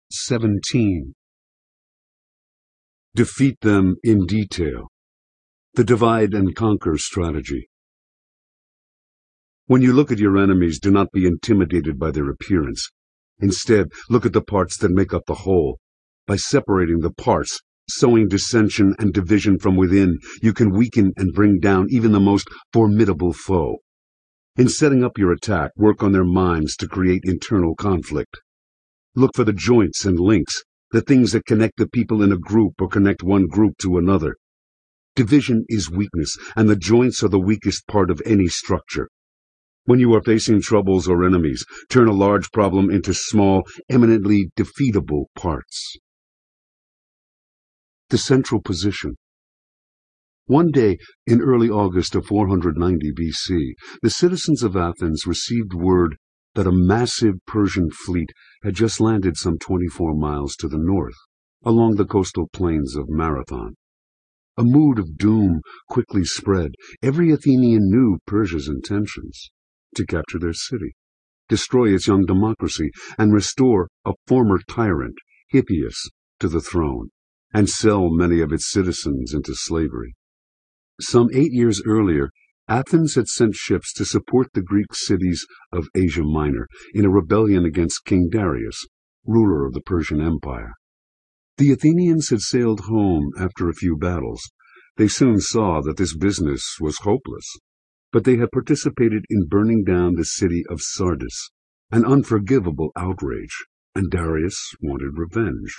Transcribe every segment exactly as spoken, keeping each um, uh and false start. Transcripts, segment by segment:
seventeen. Defeat them in detail. The divide and conquer strategy. When you look at your enemies, do not be intimidated by their appearance. Instead, look at the parts that make up the whole. By separating the parts, sowing dissension and division from within, you can weaken and bring down even the most formidable foe. In setting up your attack, work on their minds to create internal conflict. Look for the joints and links, the things that connect the people in a group or connect one group to another. Division is weakness, and the joints are the weakest part of any structure. When you are facing troubles or enemies, turn a large problem into small, eminently defeatable parts. The central position. One day, in early August of four hundred ninety B C, the citizens of Athens received word that a massive Persian fleet had just landed some twenty-four miles to the north, along the coastal plains of Marathon. A mood of doom quickly spread. Every Athenian knew Persia's intentions: to capture their city, destroy its young democracy, and restore a former tyrant, Hippias, to the throne, and sell many of its citizens into slavery. Some eight years earlier, Athens had sent ships to support the Greek cities of Asia Minor in a rebellion against King Darius, ruler of the Persian Empire. The Athenians had sailed home after a few battles. They soon saw that this business was hopeless, but they had participated in burning down the city of Sardis, an unforgivable outrage, and Darius wanted revenge.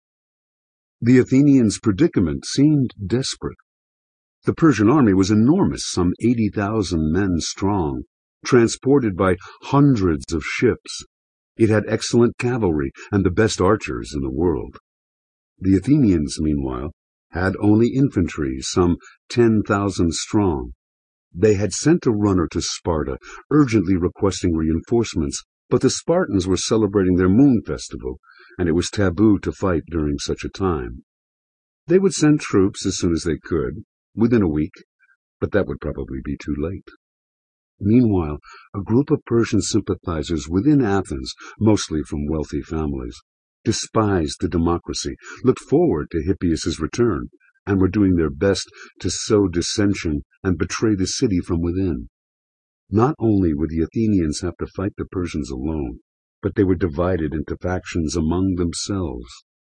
The Athenians' predicament seemed desperate. The Persian army was enormous, some eighty thousand men strong, transported by hundreds of ships. It had excellent cavalry and the best archers in the world. The Athenians, meanwhile, had only infantry, some ten thousand strong. They had sent a runner to Sparta, urgently requesting reinforcements, but the Spartans were celebrating their moon festival, and it was taboo to fight during such a time. They would send troops as soon as they could, within a week, but that would probably be too late. Meanwhile, a group of Persian sympathizers within Athens, mostly from wealthy families, despised the democracy, looked forward to Hippias's return, and were doing their best to sow dissension and betray the city from within. Not only would the Athenians have to fight the Persians alone, but they were divided into factions among themselves.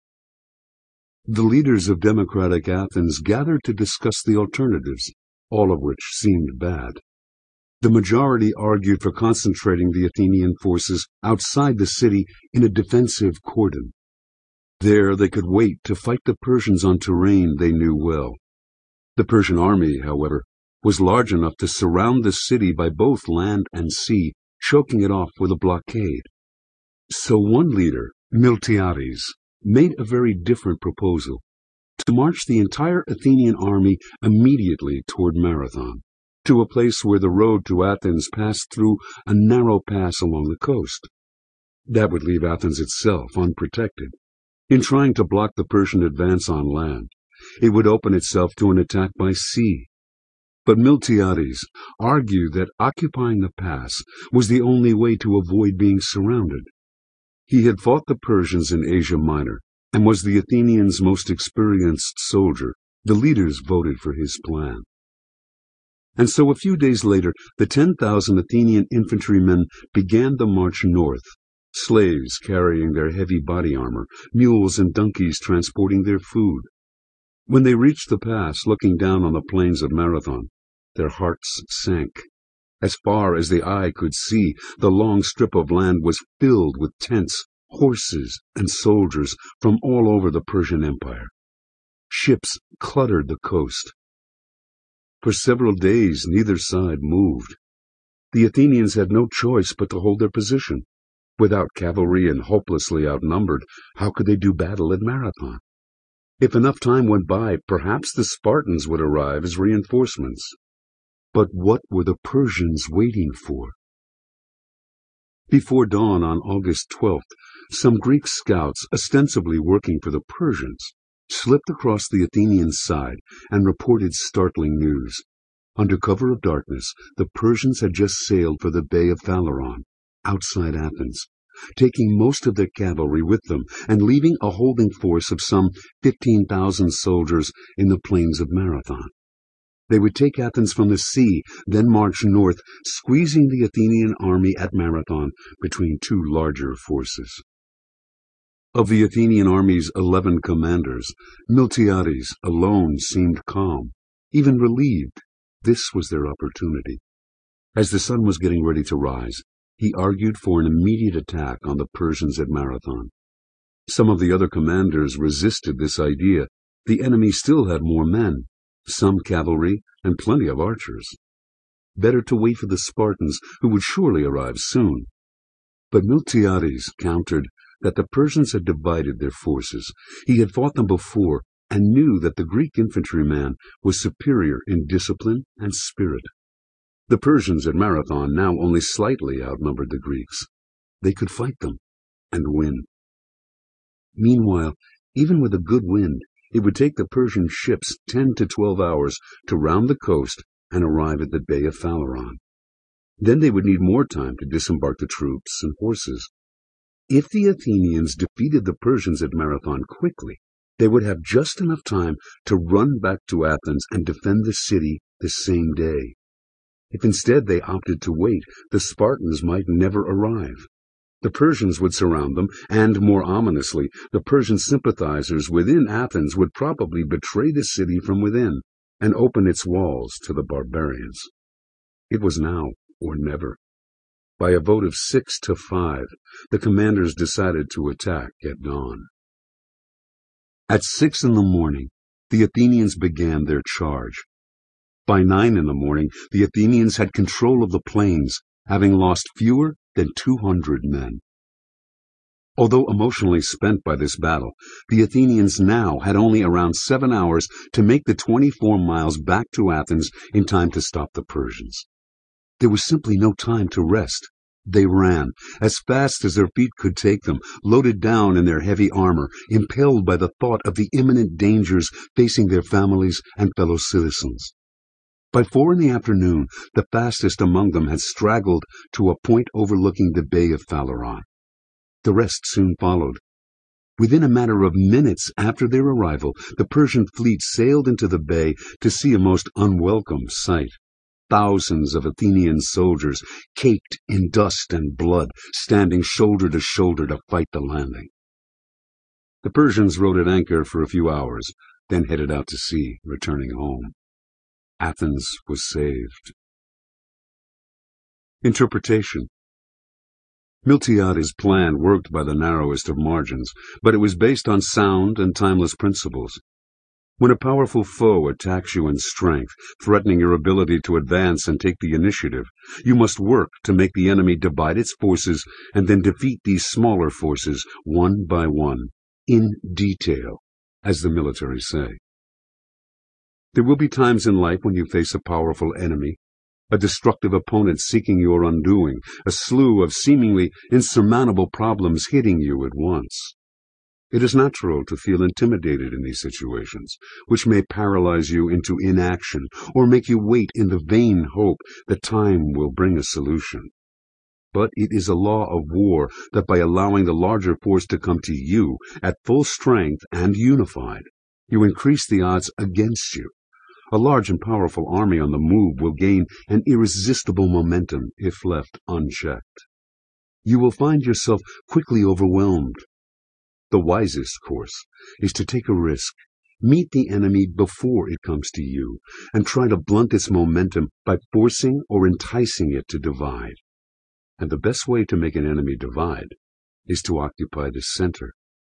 The leaders of democratic Athens gathered to discuss the alternatives, all of which seemed bad. The majority argued for concentrating the Athenian forces outside the city in a defensive cordon. There they could wait to fight the Persians on terrain they knew well. The Persian army, however, was large enough to surround the city by both land and sea, choking it off with a blockade. So one leader, Miltiades, made a very different proposal: to march the entire Athenian army immediately toward Marathon, to a place where the road to Athens passed through a narrow pass along the coast. That would leave Athens itself unprotected. In trying to block the Persian advance on land, it would open itself to an attack by sea. But Miltiades argued that occupying the pass was the only way to avoid being surrounded. He had fought the Persians in Asia Minor and was the Athenians' most experienced soldier. The leaders voted for his plan. And so a few days later, the ten thousand Athenian infantrymen began the march north, slaves carrying their heavy body armor, mules and donkeys transporting their food. When they reached the pass, looking down on the plains of Marathon, their hearts sank. As far as the eye could see, the long strip of land was filled with tents, horses, and soldiers from all over the Persian Empire. Ships cluttered the coast. For several days neither side moved. The Athenians had no choice but to hold their position. Without cavalry and hopelessly outnumbered, how could they do battle at Marathon? If enough time went by, perhaps the Spartans would arrive as reinforcements. But what were the Persians waiting for? Before dawn on August twelfth, some Greek scouts, ostensibly working for the Persians, slipped across the Athenian side and reported startling news. Under cover of darkness, the Persians had just sailed for the Bay of Phaleron, outside Athens. taking most of their cavalry with them and leaving a holding force of some fifteen thousand soldiers in the plains of Marathon. They would take Athens from the sea, then march north, squeezing the Athenian army at Marathon between two larger forces. Of the Athenian army's eleven commanders, Miltiades alone seemed calm, even relieved. This was their opportunity. As the sun was getting ready to rise, he argued for an immediate attack on the Persians at Marathon. Some of the other commanders resisted this idea. The enemy still had more men, some cavalry, and plenty of archers. Better to wait for the Spartans, who would surely arrive soon. But Miltiades countered that the Persians had divided their forces. He had fought them before, and knew that the Greek infantryman was superior in discipline and spirit. The Persians at Marathon now only slightly outnumbered the Greeks. They could fight them and win. Meanwhile, even with a good wind, it would take the Persian ships ten to twelve hours to round the coast and arrive at the Bay of Phaleron. Then they would need more time to disembark the troops and horses. If the Athenians defeated the Persians at Marathon quickly, they would have just enough time to run back to Athens and defend the city the same day. If instead they opted to wait, the Spartans might never arrive. The Persians would surround them, and, more ominously, the Persian sympathizers within Athens would probably betray the city from within and open its walls to the barbarians. It was now or never. By a vote of six to five, the commanders decided to attack at dawn. At six in the morning, the Athenians began their charge. By nine in the morning, the Athenians had control of the plains, having lost fewer than two hundred men. Although emotionally spent by this battle, the Athenians now had only around seven hours to make the twenty-four miles back to Athens in time to stop the Persians. There was simply no time to rest. They ran, as fast as their feet could take them, loaded down in their heavy armor, impelled by the thought of the imminent dangers facing their families and fellow citizens. By four in the afternoon, the fastest among them had straggled to a point overlooking the Bay of Phaleron. The rest soon followed. Within a matter of minutes after their arrival, the Persian fleet sailed into the bay to see a most unwelcome sight. Thousands of Athenian soldiers, caked in dust and blood, standing shoulder to shoulder to fight the landing. The Persians rode at anchor for a few hours, then headed out to sea, returning home. Athens was saved. Interpretation. Miltiades' plan worked by the narrowest of margins, but it was based on sound and timeless principles. When a powerful foe attacks you in strength, threatening your ability to advance and take the initiative, you must work to make the enemy divide its forces and then defeat these smaller forces one by one, in detail, as the military say. There will be times in life when you face a powerful enemy, a destructive opponent seeking your undoing, a slew of seemingly insurmountable problems hitting you at once. It is natural to feel intimidated in these situations, which may paralyze you into inaction or make you wait in the vain hope that time will bring a solution. But it is a law of war that by allowing the larger force to come to you at full strength and unified, you increase the odds against you. A large and powerful army on the move will gain an irresistible momentum if left unchecked. You will find yourself quickly overwhelmed. The wisest course is to take a risk, meet the enemy before it comes to you, and try to blunt its momentum by forcing or enticing it to divide. And the best way to make an enemy divide is to occupy the center.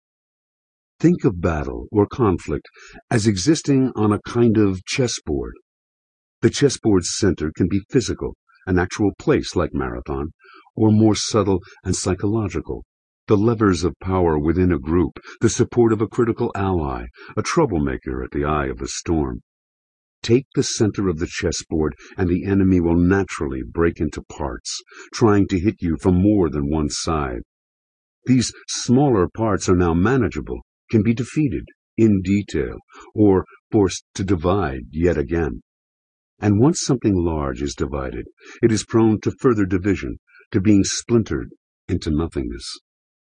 Think of battle or conflict as existing on a kind of chessboard. The chessboard's center can be physical, an actual place like Marathon, or more subtle and psychological. The levers of power within a group, the support of a critical ally, a troublemaker at the eye of the storm. Take the center of the chessboard, and the enemy will naturally break into parts, trying to hit you from more than one side. These smaller parts are now manageable, can be defeated in detail, or forced to divide yet again. And once something large is divided, it is prone to further division, to being splintered into nothingness.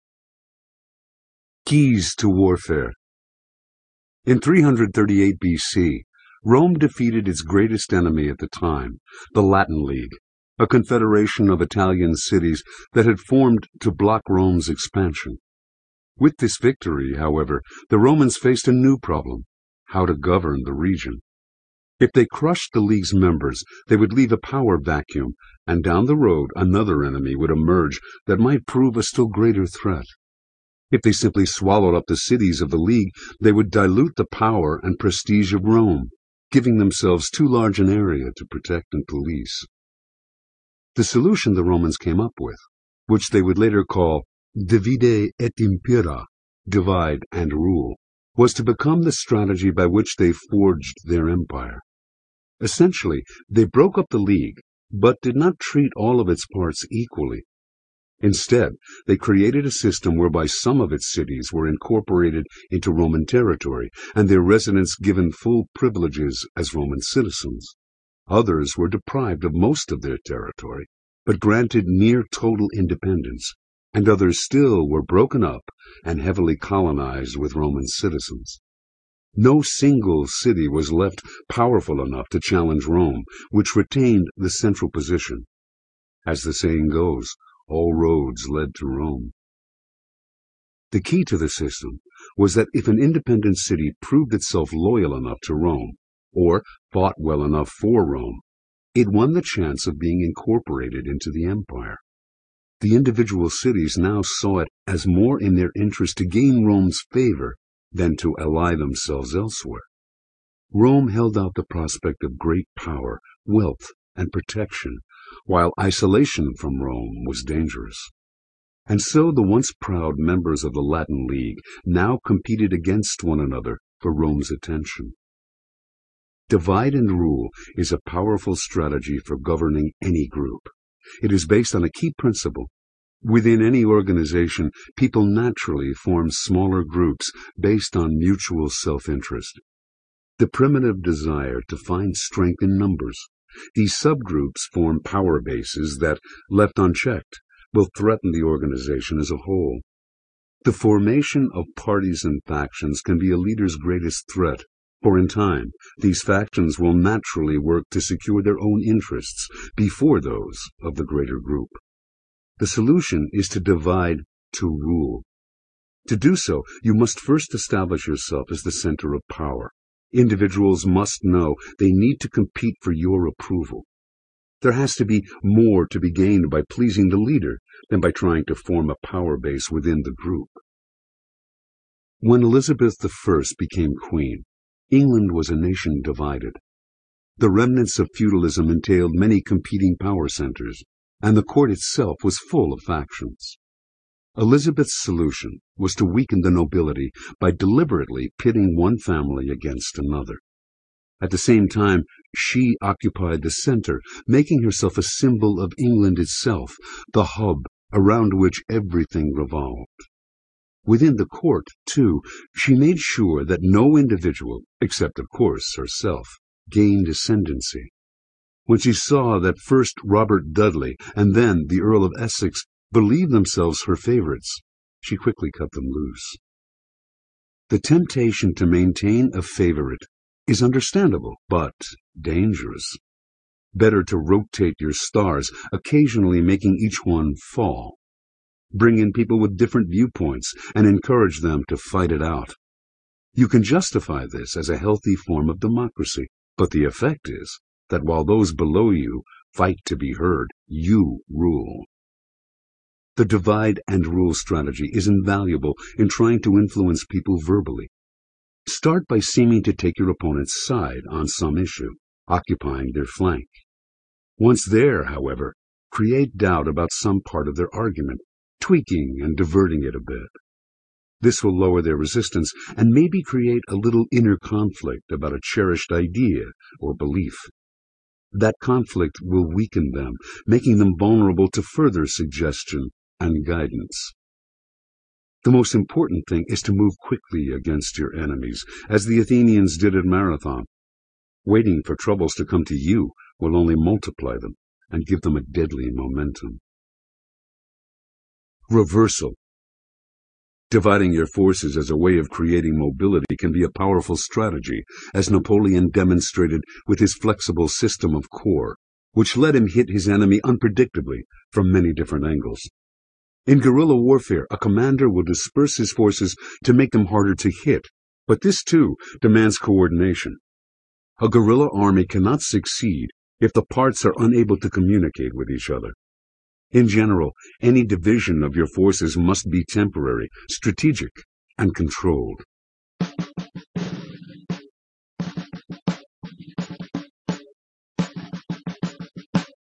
Keys to warfare. In three hundred thirty-eight B C, Rome defeated its greatest enemy at the time, the Latin League, a confederation of Italian cities that had formed to block Rome's expansion. With this victory, however, the Romans faced a new problem: how to govern the region. If they crushed the League's members, they would leave a power vacuum, and down the road another enemy would emerge that might prove a still greater threat. If they simply swallowed up the cities of the League, they would dilute the power and prestige of Rome, giving themselves too large an area to protect and police. The solution the Romans came up with, which they would later call divide et impera, divide and rule, was to become the strategy by which they forged their empire. Essentially, they broke up the League, but did not treat all of its parts equally. Instead, they created a system whereby some of its cities were incorporated into Roman territory, and their residents given full privileges as Roman citizens. Others were deprived of most of their territory, but granted near total independence, and others still were broken up and heavily colonized with Roman citizens. No single city was left powerful enough to challenge Rome, which retained the central position. As the saying goes, all roads led to Rome. The key to the system was that if an independent city proved itself loyal enough to Rome, or fought well enough for Rome, it won the chance of being incorporated into the empire. The individual cities now saw it as more in their interest to gain Rome's favor than to ally themselves elsewhere. Rome held out the prospect of great power, wealth, and protection, while isolation from Rome was dangerous. And so the once proud members of the Latin League now competed against one another for Rome's attention. Divide and rule is a powerful strategy for governing any group. It is based on a key principle. Within any organization, people naturally form smaller groups based on mutual self-interest. The primitive desire to find strength in numbers. These subgroups form power bases that, left unchecked, will threaten the organization as a whole. The formation of parties and factions can be a leader's greatest threat, for in time, these factions will naturally work to secure their own interests before those of the greater group. The solution is to divide to rule. To do so, you must first establish yourself as the center of power. Individuals must know they need to compete for your approval. There has to be more to be gained by pleasing the leader than by trying to form a power base within the group. When Elizabeth the First became queen, England was a nation divided. The remnants of feudalism entailed many competing power centers, and the court itself was full of factions. Elizabeth's solution was to weaken the nobility by deliberately pitting one family against another. At the same time, she occupied the center, making herself a symbol of England itself, the hub around which everything revolved. Within the court, too, she made sure that no individual, except of course herself, gained ascendancy. When she saw that first Robert Dudley and then the Earl of Essex believed themselves her favorites, she quickly cut them loose. The temptation to maintain a favorite is understandable, but dangerous. Better to rotate your stars, occasionally making each one fall. Bring in people with different viewpoints and encourage them to fight it out. You can justify this as a healthy form of democracy, but the effect is that while those below you fight to be heard, you rule. The divide and rule strategy is invaluable in trying to influence people verbally. Start by seeming to take your opponent's side on some issue, occupying their flank. Once there, however, create doubt about some part of their argument, tweaking and diverting it a bit. This will lower their resistance and maybe create a little inner conflict about a cherished idea or belief. That conflict will weaken them, making them vulnerable to further suggestion and guidance. The most important thing is to move quickly against your enemies, as the Athenians did at Marathon. Waiting for troubles to come to you will only multiply them and give them a deadly momentum. Reversal. Dividing your forces as a way of creating mobility can be a powerful strategy, as Napoleon demonstrated with his flexible system of corps, which let him hit his enemy unpredictably from many different angles. In guerrilla warfare, a commander will disperse his forces to make them harder to hit, but this too demands coordination. A guerrilla army cannot succeed if the parts are unable to communicate with each other. In general, any division of your forces must be temporary, strategic, and controlled.